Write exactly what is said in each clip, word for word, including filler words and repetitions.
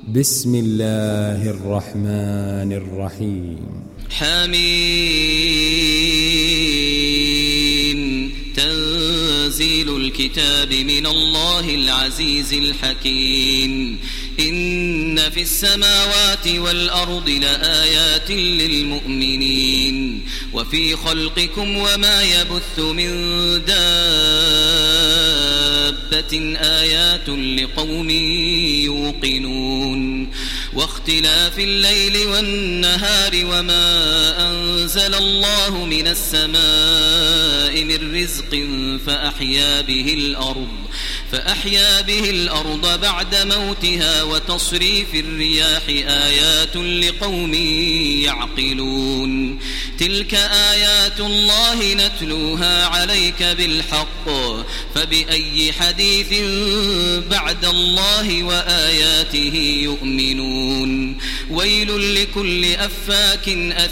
بسم الله الرحمن الرحيم. حميم. تنزيل الكتاب من الله العزيز الحكيم. إن في السماوات والأرض لآيات للمؤمنين وفي خلقكم وما يبث من دابة آيات لقوم يوقنون واختلاف الليل والنهار وما أنزل الله من السماء من رزق فأحيا به الأرض فأحيا به الأرض بعد موتها وتصريف الرياح آيات لقوم يعقلون تلك آيات الله نتلوها عليك بالحق فبأي حديث بعد الله وآياته يؤمنون ويل لكل أفاك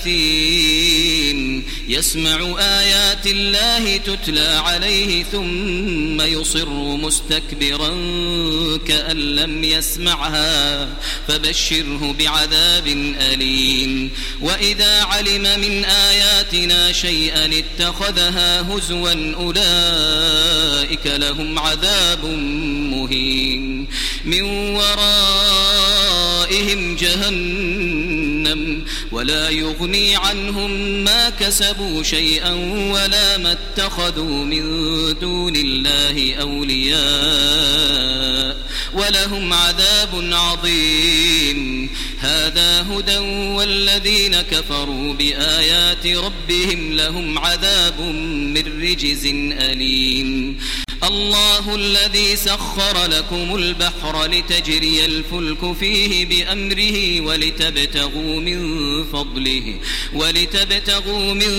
أثيم يسمع آيات الله تتلى عليه ثم يصر مستكبرا كأن لم يسمعها فبشره بعذاب أليم وإذا علم من آياتنا شيئا اتخذها هزوا أولئك لهم عذاب مهين من ورائهم جهنم ولا يغني عنهم ما كسبوا شيئا ولا ما اتخذوا من دون الله أولياء ولهم عذاب عظيم هذا هدى والذين كفروا بآيات ربهم لهم عذاب من رجز أليم الله الذي سخر لكم البحر لتجري الفلك فيه بأمره ولتبتغوا من فضله ولتبتغوا من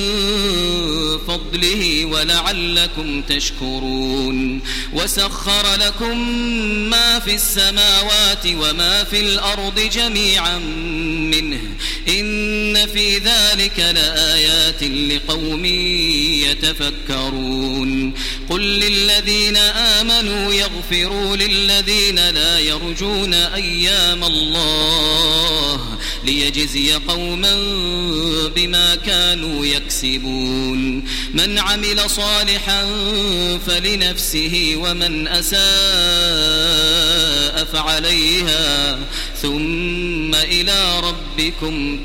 فضله ولعلكم تشكرون وسخر لكم ما في السماوات وما في الأرض جميعا منه إن في ذلك لآيات لقوم يتفكرون قل للذين آمنوا يغفروا للذين لا يرجون أيام الله ليجزي قوما بما كانوا يكسبون من عمل صالحا فلنفسه ومن أساء فعليها ثم إلى ربكم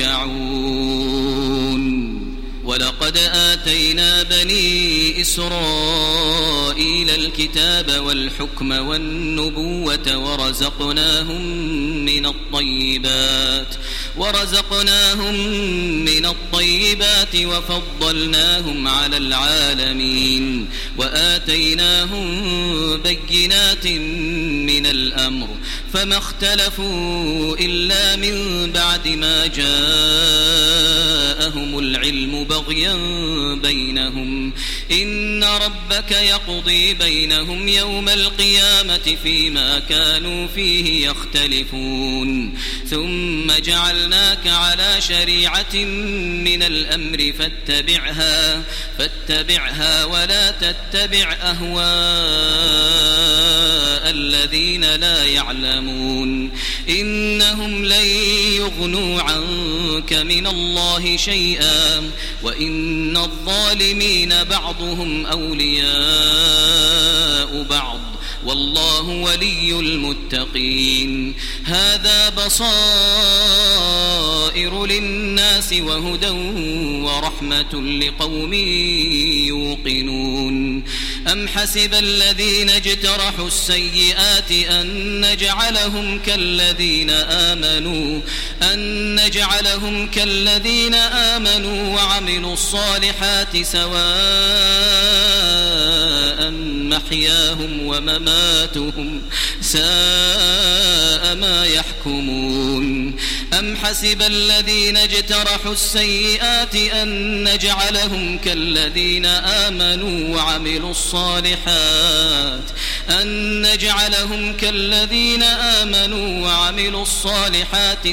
ترجعون ولقد آتينا بني إسرائيل الكتاب والحكم والنبوة ورزقناهم من الطيبات ورزقناهم من الطيبات وفضلناهم على العالمين وآتيناهم بينات من الأمر فما اختلفوا إلا من بعد ما جاءهم العلم بغيا بينهم إن ربك يقضي بينهم يوم القيامة فيما كانوا فيه يختلفون ثم جعلناك على شريعة من الأمر فاتبعها فاتبعها ولا تتبع أهواء الذين لا يعلمون إنهم لن يغنوا عنك من الله شيئا وإن الظالمين بعضهم أولياء بعض والله ولي المتقين هذا بصائر للناس وهدى ورحمة لقوم يوقنون أم حسب الذين اجترحوا السيئات أن نجعلهم كالذين آمنوا أن نجعلهم كالذين آمنوا وعملوا الصالحات سواء محياهم ومماتهم ساء ما يحكمون أم حسب الذين اجترحوا السيئات أن نجعلهم كالذين آمنوا وعملوا الصالحات أن نجعلهم كالذين آمنوا وعملوا الصالحات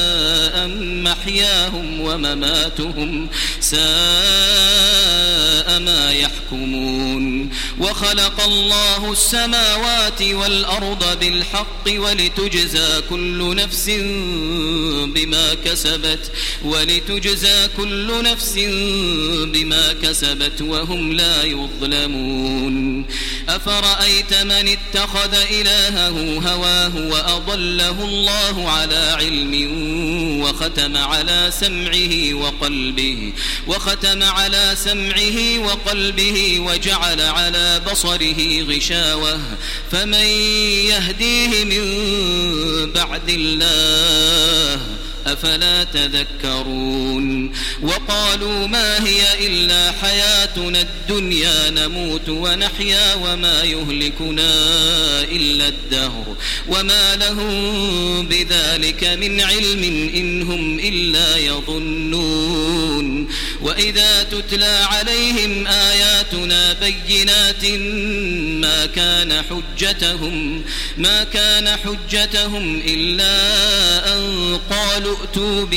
سواء محياهم ومماتهم ساء ساء ما يحكمون وخلق الله السماوات والأرض بالحق ولتجزى كل نفس بما كسبت ولتجزى كل نفس بما كسبت وهم لا يظلمون أفرأيت من اتخذ إلهه هواه وأضله الله على علم وختم على سمعه وقلبه وختم على سمعه وقلبه وجعل على بصره غشاوة فمن يهديه من بعد الله أفلا تذكرون وقالوا ما هي إلا حياتنا الدنيا نموت ونحيا وما يهلكنا إلا الدهر وما لهم بذلك من علم إن هم إلا يظنون وإذا تتلى عليهم آياتنا بينات ما كان حجتهم ما كان حجتهم إلا أن قالوا ائتوا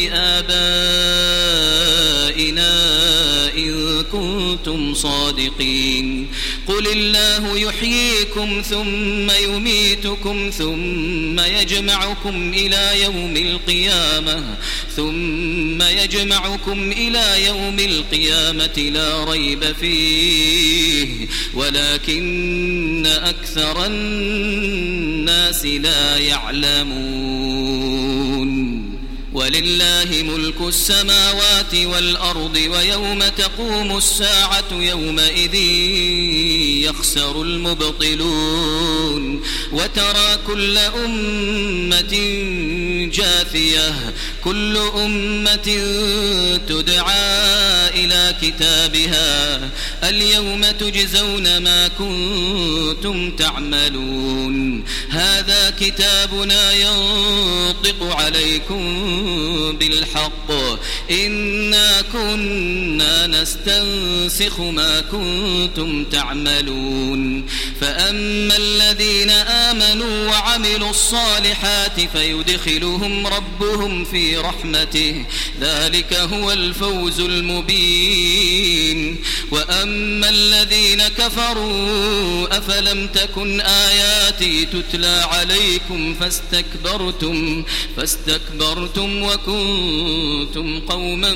بآبائنا إن كنتم صادقين قل الله يحييكم ثم يميتكم ثم يجمعكم إلى يوم القيامة ثم يجمعكم إلى يوم القيامة لا ريب فيه ولكن أكثر الناس لا يعلمون ولله ملك السماوات والأرض ويوم تقوم الساعة يومئذ يخسر المبطلون وترى كل أمة جاثية كل أمة تدعى إلى كتابها اليوم تجزون ما كنتم تعملون هذا كتابنا ينطق عليكم بالحق إنا كنا نستنسخ ما كنتم تعملون فأما الذين آمنوا وعملوا الصالحات فيدخلهم ربهم في رحمته ذلك هو الفوز المبين وأما الذين كفروا أفلم تكن آياتي تتلى عليكم فاستكبرتم فاستكبرتم وكنتم قوما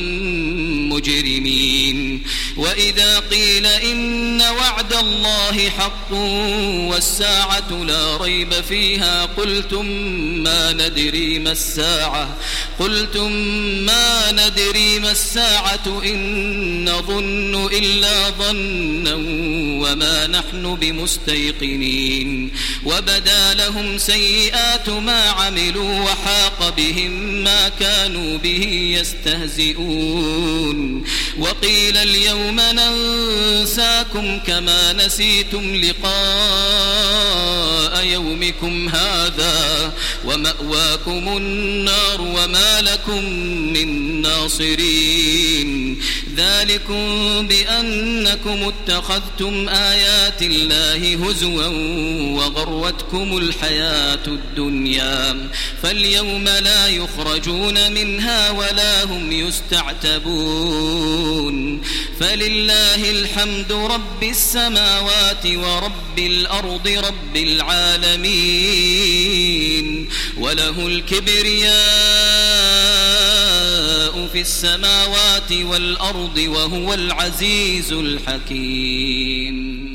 مجرمين وإذا قيل إن وعد الله حق والساعة لا ريب فيها قلتم ما ندري ما الساعة قلتم ما ندري ما الساعة إن نظن إلا ظنا وما نحن بمستيقنين وبدا لهم سيئات ما عملوا وحاق بهم ما كانوا به يستهزئون وقيل اليوم ننساكم كما نسيتم لقاء يومكم هذا ومأواكم النار وما لكم من ناصرين ذلكم بأنكم اتخذتم آيات الله هزوا وغرتكم الحياة الدنيا فاليوم لا يخرجون منها ولا هم يستعتبون فلله الحمد رب السماوات ورب الأرض رب العالمين وله الكبرياء في السماوات والأرض وهو العزيز الحكيم.